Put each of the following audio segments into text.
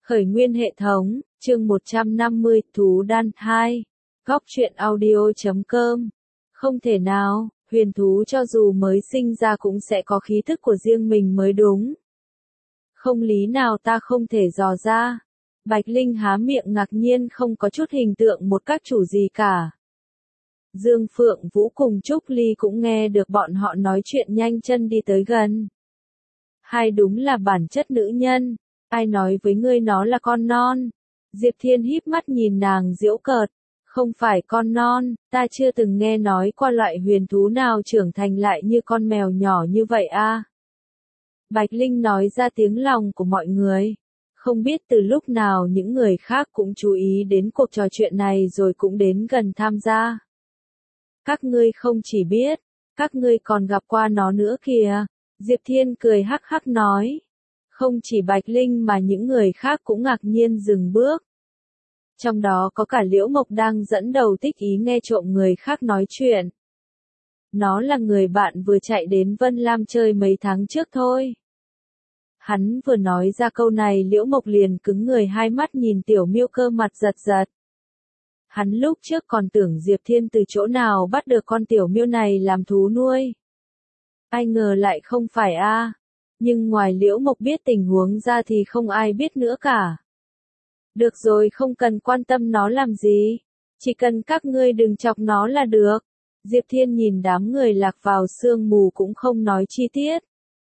Khởi nguyên hệ thống, chương 150, Thú Đan 2. Góc truyện audio.com. Không thể nào, huyền thú cho dù mới sinh ra cũng sẽ có khí thức của riêng mình mới đúng. Không lý nào ta không thể dò ra. Bạch Linh há miệng ngạc nhiên không có chút hình tượng một các chủ gì cả. Dương Phượng Vũ cùng Trúc Ly cũng nghe được bọn họ nói chuyện nhanh chân đi tới gần. Hai đúng là bản chất nữ nhân. Ai nói với ngươi nó là con non? Diệp Thiên híp mắt nhìn nàng giễu cợt. Không phải con non, ta chưa từng nghe nói qua loại huyền thú nào trưởng thành lại như con mèo nhỏ như vậy a. Bạch Linh nói ra tiếng lòng của mọi người. Không biết từ lúc nào những người khác cũng chú ý đến cuộc trò chuyện này rồi cũng đến gần tham gia. Các ngươi không chỉ biết, các ngươi còn gặp qua nó nữa kìa. Diệp Thiên cười hắc hắc nói. Không chỉ Bạch Linh mà những người khác cũng ngạc nhiên dừng bước. Trong đó có cả Liễu Mộc đang dẫn đầu thích ý nghe trộm người khác nói chuyện. Nó là người bạn vừa chạy đến Vân Lam chơi mấy tháng trước thôi. Hắn vừa nói ra câu này Liễu Mộc liền cứng người hai mắt nhìn Tiểu Miêu Cơ mặt giật giật. Hắn lúc trước còn tưởng Diệp Thiên từ chỗ nào bắt được con Tiểu Miêu này làm thú nuôi. Ai ngờ lại không phải a. Nhưng ngoài Liễu Mộc biết tình huống ra thì không ai biết nữa cả. Được rồi, không cần quan tâm nó làm gì. Chỉ cần các ngươi đừng chọc nó là được. Diệp Thiên nhìn đám người lạc vào sương mù cũng không nói chi tiết.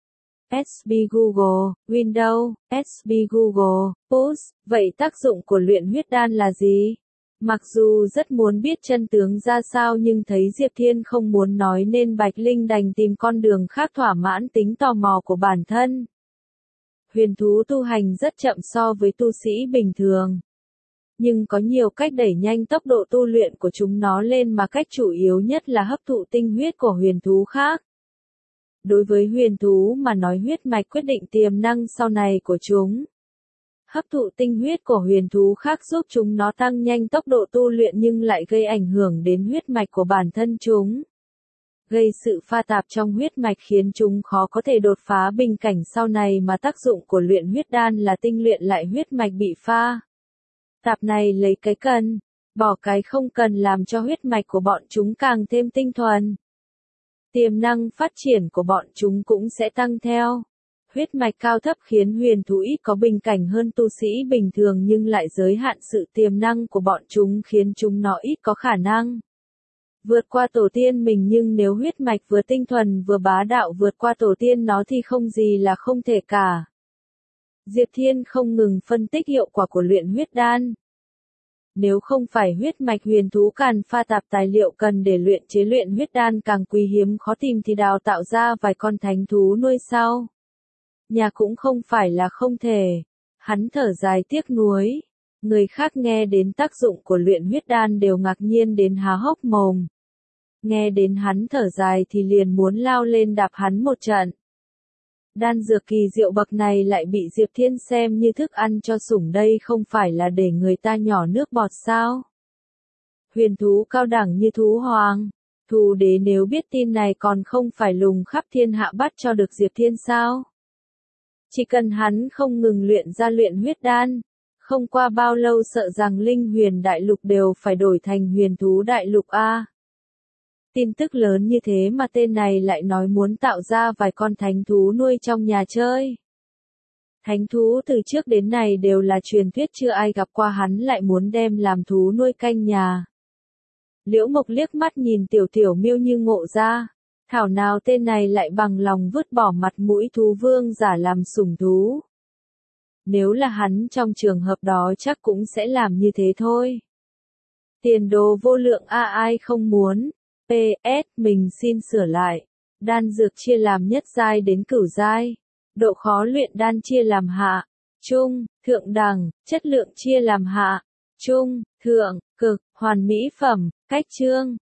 SB Google, Windows, SB Google, Push, vậy tác dụng của luyện huyết đan là gì? Mặc dù rất muốn biết chân tướng ra sao nhưng thấy Diệp Thiên không muốn nói nên Bạch Linh đành tìm con đường khác thỏa mãn tính tò mò của bản thân. Huyền thú tu hành rất chậm so với tu sĩ bình thường. Nhưng có nhiều cách đẩy nhanh tốc độ tu luyện của chúng nó lên mà cách chủ yếu nhất là hấp thụ tinh huyết của huyền thú khác. Đối với huyền thú mà nói huyết mạch quyết định tiềm năng sau này của chúng. Hấp thụ tinh huyết của huyền thú khác giúp chúng nó tăng nhanh tốc độ tu luyện nhưng lại gây ảnh hưởng đến huyết mạch của bản thân chúng. Gây sự pha tạp trong huyết mạch khiến chúng khó có thể đột phá bình cảnh sau này mà tác dụng của luyện huyết đan là tinh luyện lại huyết mạch bị pha tạp này lấy cái cần, bỏ cái không cần làm cho huyết mạch của bọn chúng càng thêm tinh thuần. Tiềm năng phát triển của bọn chúng cũng sẽ tăng theo. Huyết mạch cao thấp khiến huyền thú ít có bình cảnh hơn tu sĩ bình thường nhưng lại giới hạn sự tiềm năng của bọn chúng khiến chúng nó ít có khả năng vượt qua tổ tiên mình, nhưng nếu huyết mạch vừa tinh thuần vừa bá đạo vượt qua tổ tiên nó thì không gì là không thể cả. Diệp Thiên không ngừng phân tích hiệu quả của luyện huyết đan. Nếu không phải huyết mạch huyền thú càn pha tạp tài liệu cần để luyện chế luyện huyết đan càng quý hiếm khó tìm thì đào tạo ra vài con thánh thú nuôi sau nhà cũng không phải là không thể. Hắn thở dài tiếc nuối. Người khác nghe đến tác dụng của luyện huyết đan đều ngạc nhiên đến há hốc mồm. Nghe đến hắn thở dài thì liền muốn lao lên đạp hắn một trận. Đan dược kỳ diệu bậc này lại bị Diệp Thiên xem như thức ăn cho sủng, đây không phải là để người ta nhỏ nước bọt sao? Huyền thú cao đẳng như thú hoàng, thú đế nếu biết tin này còn không phải lùng khắp thiên hạ bắt cho được Diệp Thiên sao? Chỉ cần hắn không ngừng luyện ra luyện huyết đan, không qua bao lâu sợ rằng linh huyền đại lục đều phải đổi thành huyền thú đại lục a. Tin tức lớn như thế mà tên này lại nói muốn tạo ra vài con thánh thú nuôi trong nhà chơi. Thánh thú từ trước đến nay đều là truyền thuyết chưa ai gặp qua, hắn lại muốn đem làm thú nuôi canh nhà. Liễu Mộc liếc mắt nhìn Tiểu Miêu như ngộ ra. Thảo nào tên này lại bằng lòng vứt bỏ mặt mũi thú vương giả làm sủng thú. Nếu là hắn trong trường hợp đó chắc cũng sẽ làm như thế thôi. Tiền đồ vô lượng ai không muốn. PS, mình xin sửa lại. Đan dược chia làm nhất giai đến cửu giai. Độ khó luyện đan chia làm hạ, trung, thượng đẳng, chất lượng chia làm hạ, trung, thượng, cực, hoàn mỹ phẩm, cách chương.